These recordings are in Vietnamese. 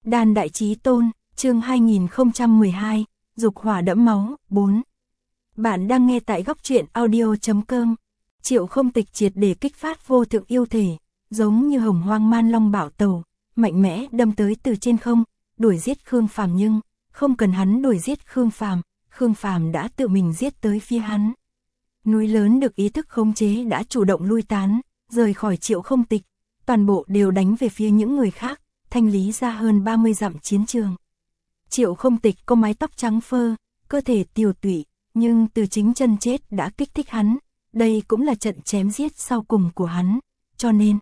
Đan Đại Chí Tôn, chương 2012, Dục hỏa đẫm máu, 4. Bạn đang nghe tại góc truyện audio.com. Triệu Không Tịch triệt để kích phát vô thượng yêu thể, giống như hồng hoang man long bảo tàu, mạnh mẽ đâm tới từ trên không, đuổi giết Khương Phàm, nhưng không cần hắn đuổi giết Khương Phàm đã tự mình giết tới phía hắn. Núi lớn được ý thức khống chế đã chủ động lui tán, rời khỏi Triệu Không Tịch, toàn bộ đều đánh về phía những người khác, thanh lý ra hơn 30 dặm chiến trường. Triệu Không Tịch có mái tóc trắng phơ, cơ thể tiều tụy, nhưng từ chính chân chết đã kích thích hắn, đây cũng là trận chém giết sau cùng của hắn, cho nên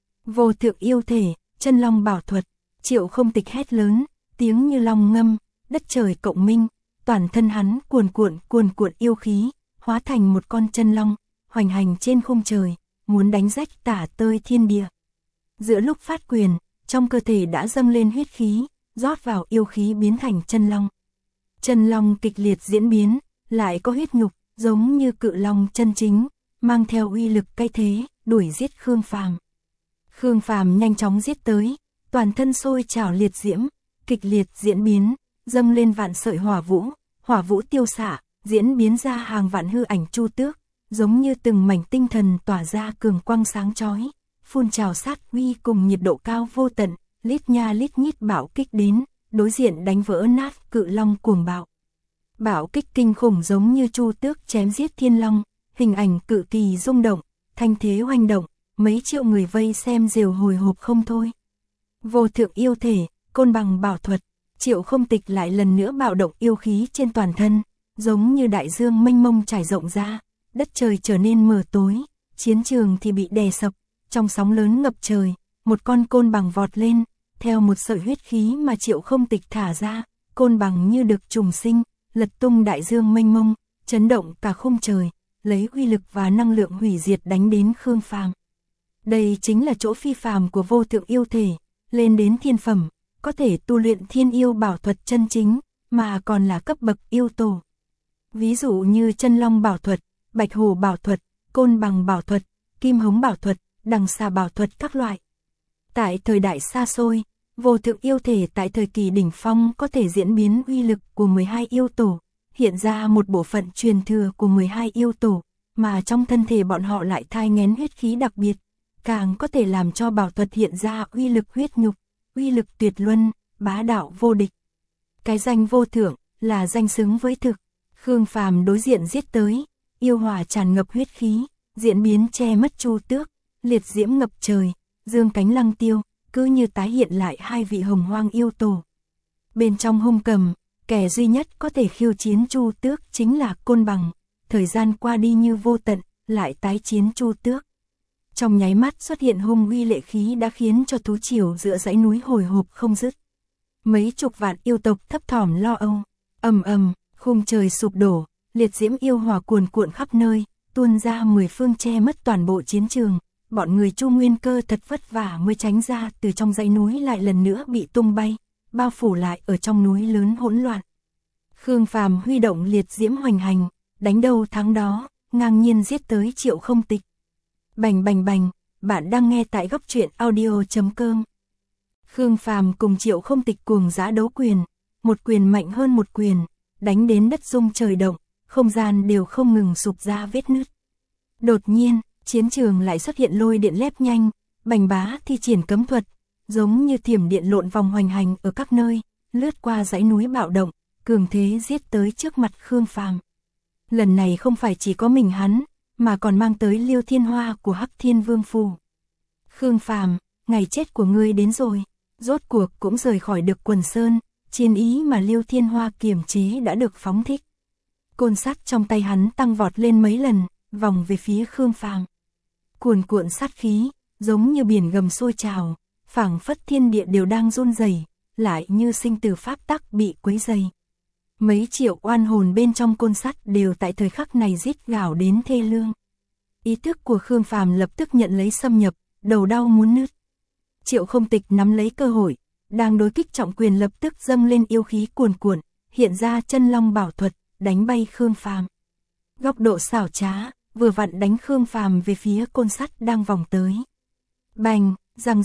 vô thượng yêu thể, chân long bảo thuật, Triệu Không Tịch hét lớn, tiếng như long ngâm, đất trời cộng minh, toàn thân hắn cuồn cuộn yêu khí, hóa thành một con chân long, hoành hành trên khung trời, muốn đánh rách tả tơi thiên địa. Giữa lúc phát quyền, trong cơ thể đã dâng lên huyết khí, rót vào yêu khí biến thành chân long. Chân long kịch liệt diễn biến, lại có huyết nhục, giống như cự long chân chính, mang theo uy lực cay thế, đuổi giết Khương Phàm. Khương Phàm nhanh chóng giết tới, toàn thân sôi trào liệt diễm, kịch liệt diễn biến, dâng lên vạn sợi hỏa vũ tiêu xạ, diễn biến ra hàng vạn hư ảnh chu tước, giống như từng mảnh tinh thần tỏa ra cường quang sáng chói, phun trào sát uy cùng nhiệt độ cao vô tận, lít nha lít nhít bạo kích đến, đối diện đánh vỡ nát cự long cuồng bạo. Bạo kích kinh khủng giống như chu tước chém giết thiên long, hình ảnh cự kỳ rung động, thanh thế hoành động, mấy triệu người vây xem đều hồi hộp không thôi. Vô thượng yêu thể, côn bằng bảo thuật, Triệu Không Tịch lại lần nữa bạo động yêu khí trên toàn thân, giống như đại dương mênh mông trải rộng ra, đất trời trở nên mờ tối, chiến trường thì bị đè sập, trong sóng lớn ngập trời, một con côn bằng vọt lên, theo một sợi huyết khí mà Triệu Không Tịch thả ra, côn bằng như được trùng sinh, lật tung đại dương mênh mông, chấn động cả khung trời, lấy uy lực và năng lượng hủy diệt đánh đến Khương Phàm. Đây chính là chỗ phi phàm của vô thượng yêu thể, lên đến thiên phẩm, có thể tu luyện thiên yêu bảo thuật chân chính, mà còn là cấp bậc yêu tổ. Ví dụ như chân long bảo thuật, bạch hổ bảo thuật, côn bằng bảo thuật, kim hống bảo thuật, đằng xà bảo thuật các loại. Tại thời đại xa xôi, vô thượng yêu thể tại thời kỳ đỉnh phong có thể diễn biến uy lực của 12 yêu tổ, hiện ra một bộ phận truyền thừa của 12 yêu tổ, mà trong thân thể bọn họ lại thai nghén huyết khí đặc biệt, càng có thể làm cho bảo thuật hiện ra uy lực huyết nhục, uy lực tuyệt luân, bá đạo vô địch. Cái danh vô thượng là danh xứng với thực. Khương Phàm đối diện giết tới, yêu hỏa tràn ngập huyết khí, diễn biến che mất chu tước, liệt diễm ngập trời, dương cánh lăng tiêu, cứ như tái hiện lại hai vị hồng hoang yêu tổ. Bên trong hung cầm, kẻ duy nhất có thể khiêu chiến chu tước chính là côn bằng, thời gian qua đi như vô tận, lại tái chiến chu tước. Trong nháy mắt xuất hiện hung uy lệ khí đã khiến cho thú triều giữa dãy núi hồi hộp không dứt. Mấy chục vạn yêu tộc thấp thỏm lo âu, ầm, khung trời sụp đổ, liệt diễm yêu hỏa cuồn cuộn khắp nơi, tuôn ra 10 phương che mất toàn bộ chiến trường. Bọn người Chu Nguyên Cơ thật vất vả mới tránh ra từ trong dãy núi lại lần nữa bị tung bay, bao phủ lại ở trong núi lớn hỗn loạn. Khương Phàm huy động liệt diễm hoành hành, đánh đâu thắng đó, ngang nhiên giết tới Triệu Không Tịch. Bành, bạn đang nghe tại góc truyện audio.com. Khương Phàm cùng Triệu Không Tịch cuồng dã đấu quyền, một quyền mạnh hơn một quyền, đánh đến đất rung trời động, không gian đều không ngừng sụp ra vết nứt. Đột nhiên, chiến trường lại xuất hiện lôi điện lép nhanh, Bành Bá thi triển cấm thuật, giống như thiểm điện lộn vòng hoành hành ở các nơi, lướt qua dãy núi bạo động, cường thế giết tới trước mặt Khương Phàm. Lần này không phải chỉ có mình hắn, mà còn mang tới Liêu Thiên Hoa của Hắc Thiên Vương Phủ. Khương Phàm, ngày chết của ngươi đến rồi, rốt cuộc cũng rời khỏi được Quần Sơn, chiến ý mà Liêu Thiên Hoa kiềm chế đã được phóng thích. Côn sắt trong tay hắn tăng vọt lên mấy lần, vòng về phía Khương Phàm. Cuồn cuộn sát khí, giống như biển gầm sôi trào, phảng phất thiên địa đều đang run rẩy, lại như sinh tử pháp tắc bị quấy rầy. Mấy triệu oan hồn bên trong côn sắt đều tại thời khắc này rít gào đến thê lương. Ý thức của Khương Phàm lập tức nhận lấy xâm nhập, đầu đau muốn nứt. Triệu Không Tịch nắm lấy cơ hội, đang đối kích trọng quyền lập tức dâng lên yêu khí cuồn cuộn, hiện ra chân long bảo thuật, đánh bay Khương Phàm. Góc độ xảo trá, vừa vặn đánh Khương Phàm về phía côn sắt đang vòng tới. Bành, răng rắc,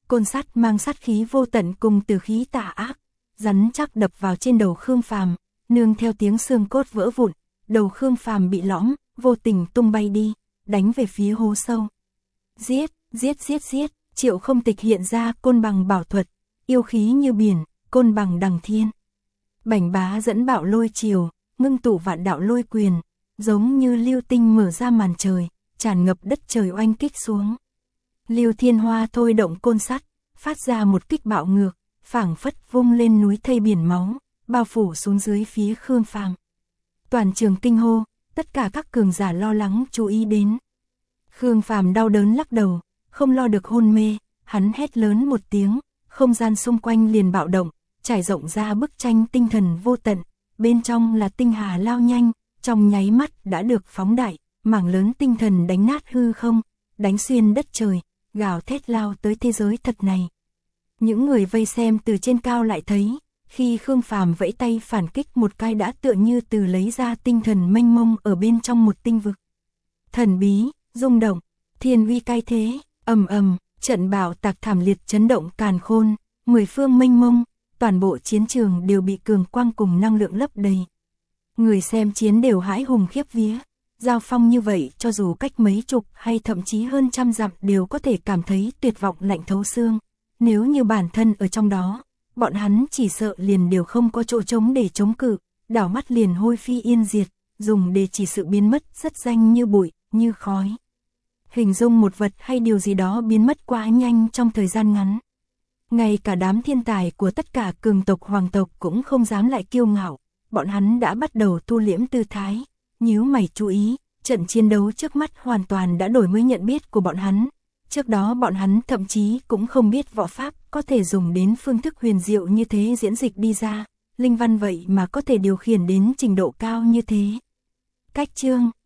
côn sắt mang sát khí vô tận cùng từ khí tà ác, rắn chắc đập vào trên đầu Khương Phàm, nương theo tiếng xương cốt vỡ vụn, đầu Khương Phàm bị lõm, vô tình tung bay đi, đánh về phía hố sâu. Giết, giết giết giết, Triệu Không Tịch hiện ra côn bằng bảo thuật, yêu khí như biển, côn bằng đằng thiên. Bảnh Bá dẫn bạo lôi triều, ngưng tụ vạn đạo lôi quyền, giống như lưu tinh mở ra màn trời, tràn ngập đất trời oanh kích xuống. Lưu Thiên Hoa thôi động côn sắt, phát ra một kích bạo ngược, phảng phất vung lên núi thây biển máu, bao phủ xuống dưới phía Khương Phàm. Toàn trường kinh hô, tất cả các cường giả lo lắng chú ý đến. Khương Phàm đau đớn lắc đầu, không lo được hôn mê, hắn hét lớn một tiếng, không gian xung quanh liền bạo động, trải rộng ra bức tranh tinh thần vô tận, bên trong là tinh hà lao nhanh, trong nháy mắt đã được phóng đại, mảng lớn tinh thần đánh nát hư không, đánh xuyên đất trời, gào thét lao tới thế giới thật này. Những người vây xem từ trên cao lại thấy, khi Khương Phàm vẫy tay phản kích một cái đã tựa như từ lấy ra tinh thần mênh mông ở bên trong một tinh vực. Thần bí, rung động, thiên uy cai thế, ầm ầm, trận bạo tạc thảm liệt chấn động càn khôn, 10 phương mênh mông, toàn bộ chiến trường đều bị cường quang cùng năng lượng lấp đầy. Người xem chiến đều hãi hùng khiếp vía, giao phong như vậy cho dù cách mấy chục hay thậm chí hơn trăm dặm đều có thể cảm thấy tuyệt vọng lạnh thấu xương. Nếu như bản thân ở trong đó, bọn hắn chỉ sợ liền đều không có chỗ trống để chống cự, đảo mắt liền hôi phi yên diệt, dùng để chỉ sự biến mất rất danh như bụi, như khói. Hình dung một vật hay điều gì đó biến mất quá nhanh trong thời gian ngắn. Ngay cả đám thiên tài của tất cả cường tộc hoàng tộc cũng không dám lại kiêu ngạo, bọn hắn đã bắt đầu thu liễm tư thái. Nhíu mày chú ý, trận chiến đấu trước mắt hoàn toàn đã đổi mới nhận biết của bọn hắn. Trước đó bọn hắn thậm chí cũng không biết võ pháp có thể dùng đến phương thức huyền diệu như thế diễn dịch đi ra, linh văn vậy mà có thể điều khiển đến trình độ cao như thế. Cách chương